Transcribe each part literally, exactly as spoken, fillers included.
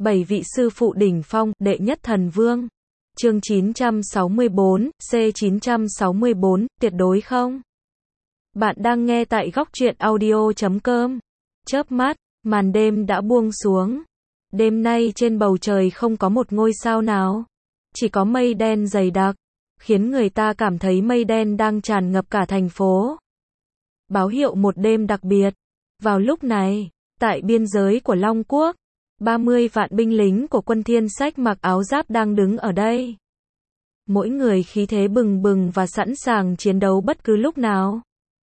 Bảy vị sư phụ đỉnh phong, đệ nhất thần vương. Chương chín trăm sáu mươi bốn, C chín trăm sáu mươi bốn, tuyệt đối không? Bạn đang nghe tại góc truyện audio chấm com. Chớp mắt, màn đêm đã buông xuống. Đêm nay trên bầu trời không có một ngôi sao nào. Chỉ có mây đen dày đặc, khiến người ta cảm thấy mây đen đang tràn ngập cả thành phố. Báo hiệu một đêm đặc biệt. Vào lúc này, tại biên giới của Long Quốc, ba mươi vạn binh lính của quân Thiên Sách mặc áo giáp đang đứng ở đây. Mỗi người khí thế bừng bừng và sẵn sàng chiến đấu bất cứ lúc nào.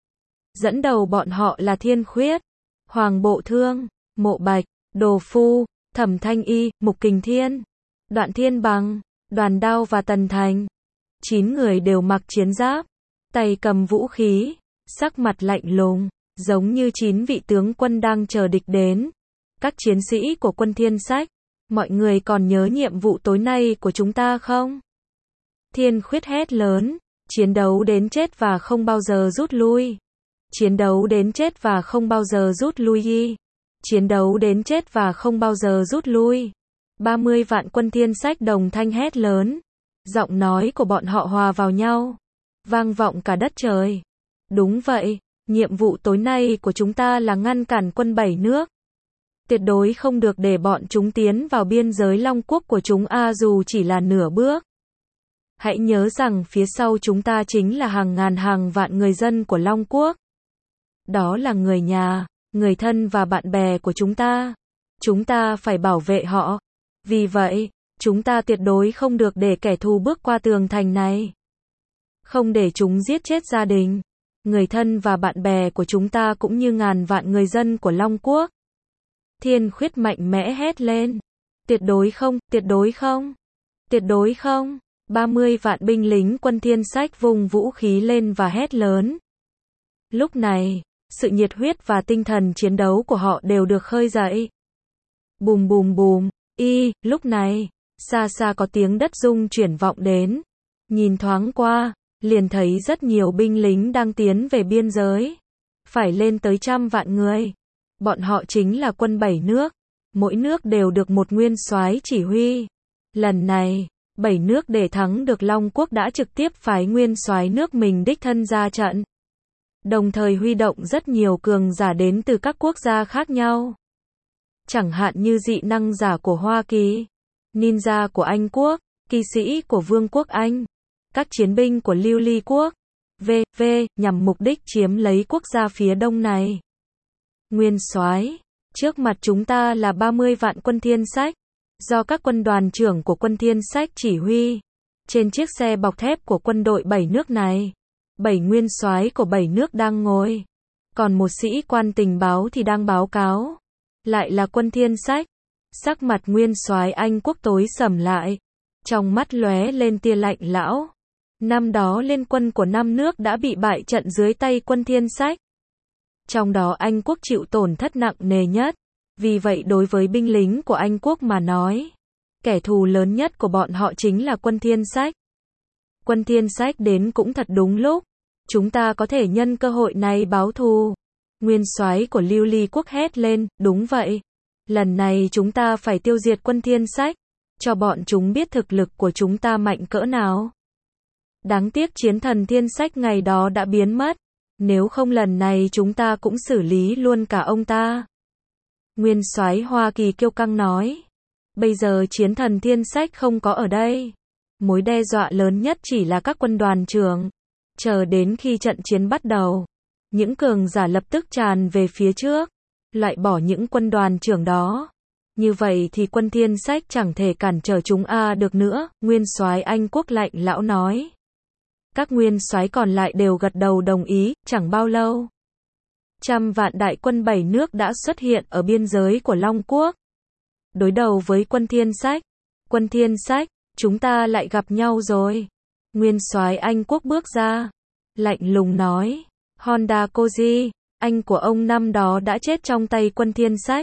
Dẫn đầu bọn họ là Thiên Khuyết, Hoàng Bộ Thương, Mộ Bạch, Đồ Phu, Thẩm Thanh Y, Mục Kình Thiên, Đoạn Thiên Bằng, Đoàn Đao và Tần Thành. Chín người đều mặc chiến giáp, tay cầm vũ khí, sắc mặt lạnh lùng, giống như chín vị tướng quân đang chờ địch đến. Các chiến sĩ của quân Thiên Sách, mọi người còn nhớ nhiệm vụ tối nay của chúng ta không? Thiên Khuyết hét lớn, chiến đấu đến chết và không bao giờ rút lui. Chiến đấu đến chết và không bao giờ rút lui y. Chiến đấu đến chết và không bao giờ rút lui. ba mươi vạn quân Thiên Sách đồng thanh hét lớn. Giọng nói của bọn họ hòa vào nhau, vang vọng cả đất trời. Đúng vậy, nhiệm vụ tối nay của chúng ta là ngăn cản quân bảy nước. Tuyệt đối không được để bọn chúng tiến vào biên giới Long Quốc của chúng a dù chỉ là nửa bước. Hãy nhớ rằng phía sau chúng ta chính là hàng ngàn hàng vạn người dân của Long Quốc. Đó là người nhà, người thân và bạn bè của chúng ta. Chúng ta phải bảo vệ họ. Vì vậy, chúng ta tuyệt đối không được để kẻ thù bước qua tường thành này. Không để chúng giết chết gia đình, người thân và bạn bè của chúng ta cũng như ngàn vạn người dân của Long Quốc. Thiên Khuyết mạnh mẽ hét lên. Tuyệt đối không, tuyệt đối không, tuyệt đối không. ba mươi vạn binh lính quân Thiên Sách vung vũ khí lên và hét lớn. Lúc này, sự nhiệt huyết và tinh thần chiến đấu của họ đều được khơi dậy. Bùm bùm bùm, y, lúc này, xa xa có tiếng đất rung chuyển vọng đến. Nhìn thoáng qua, liền thấy rất nhiều binh lính đang tiến về biên giới. Phải lên tới trăm vạn người. Bọn họ chính là quân bảy nước. Mỗi nước đều được một nguyên soái chỉ huy. Lần này, bảy nước để thắng được Long Quốc đã trực tiếp phái nguyên soái nước mình đích thân ra trận. Đồng thời huy động rất nhiều cường giả đến từ các quốc gia khác nhau. Chẳng hạn như dị năng giả của Hoa Kỳ, ninja của Anh Quốc, kỵ sĩ của Vương quốc Anh, các chiến binh của Lưu Ly Quốc, vân vân nhằm mục đích chiếm lấy quốc gia phía đông này. Nguyên soái, trước mặt chúng ta là ba mươi vạn quân Thiên Sách, do các quân đoàn trưởng của quân Thiên Sách chỉ huy. Trên chiếc xe bọc thép của quân đội bảy nước này, bảy nguyên soái của bảy nước đang ngồi. Còn một sĩ quan tình báo thì đang báo cáo. Lại là quân Thiên Sách. Sắc mặt nguyên soái Anh Quốc tối sầm lại. Trong mắt lóe lên tia lạnh lão. Năm đó liên quân của năm nước đã bị bại trận dưới tay quân Thiên Sách. Trong đó Anh Quốc chịu tổn thất nặng nề nhất. Vì vậy đối với binh lính của Anh Quốc mà nói, kẻ thù lớn nhất của bọn họ chính là quân Thiên Sách. Quân Thiên Sách đến cũng thật đúng lúc. Chúng ta có thể nhân cơ hội này báo thù. Nguyên soái của Lưu Ly Quốc hét lên, đúng vậy. Lần này chúng ta phải tiêu diệt quân Thiên Sách, cho bọn chúng biết thực lực của chúng ta mạnh cỡ nào. Đáng tiếc chiến thần Thiên Sách ngày đó đã biến mất. Nếu không lần này chúng ta cũng xử lý luôn cả ông ta. Nguyên soái Hoa Kỳ kiêu căng nói. Bây giờ chiến thần Thiên Sách không có ở đây. Mối đe dọa lớn nhất chỉ là các quân đoàn trưởng. Chờ đến khi trận chiến bắt đầu, những cường giả lập tức tràn về phía trước, loại bỏ những quân đoàn trưởng đó. Như vậy thì quân Thiên Sách chẳng thể cản trở chúng a được nữa, nguyên soái Anh Quốc lạnh lão nói. Các nguyên soái còn lại đều gật đầu đồng ý, chẳng bao lâu. Trăm vạn đại quân bảy nước đã xuất hiện ở biên giới của Long Quốc. Đối đầu với quân Thiên Sách. Quân Thiên Sách, chúng ta lại gặp nhau rồi. Nguyên soái Anh Quốc bước ra, lạnh lùng nói. Honda Koji, anh của ông năm đó đã chết trong tay quân Thiên Sách.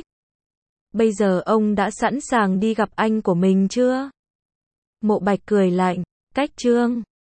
Bây giờ ông đã sẵn sàng đi gặp anh của mình chưa? Mộ Bạch cười lạnh, cách chương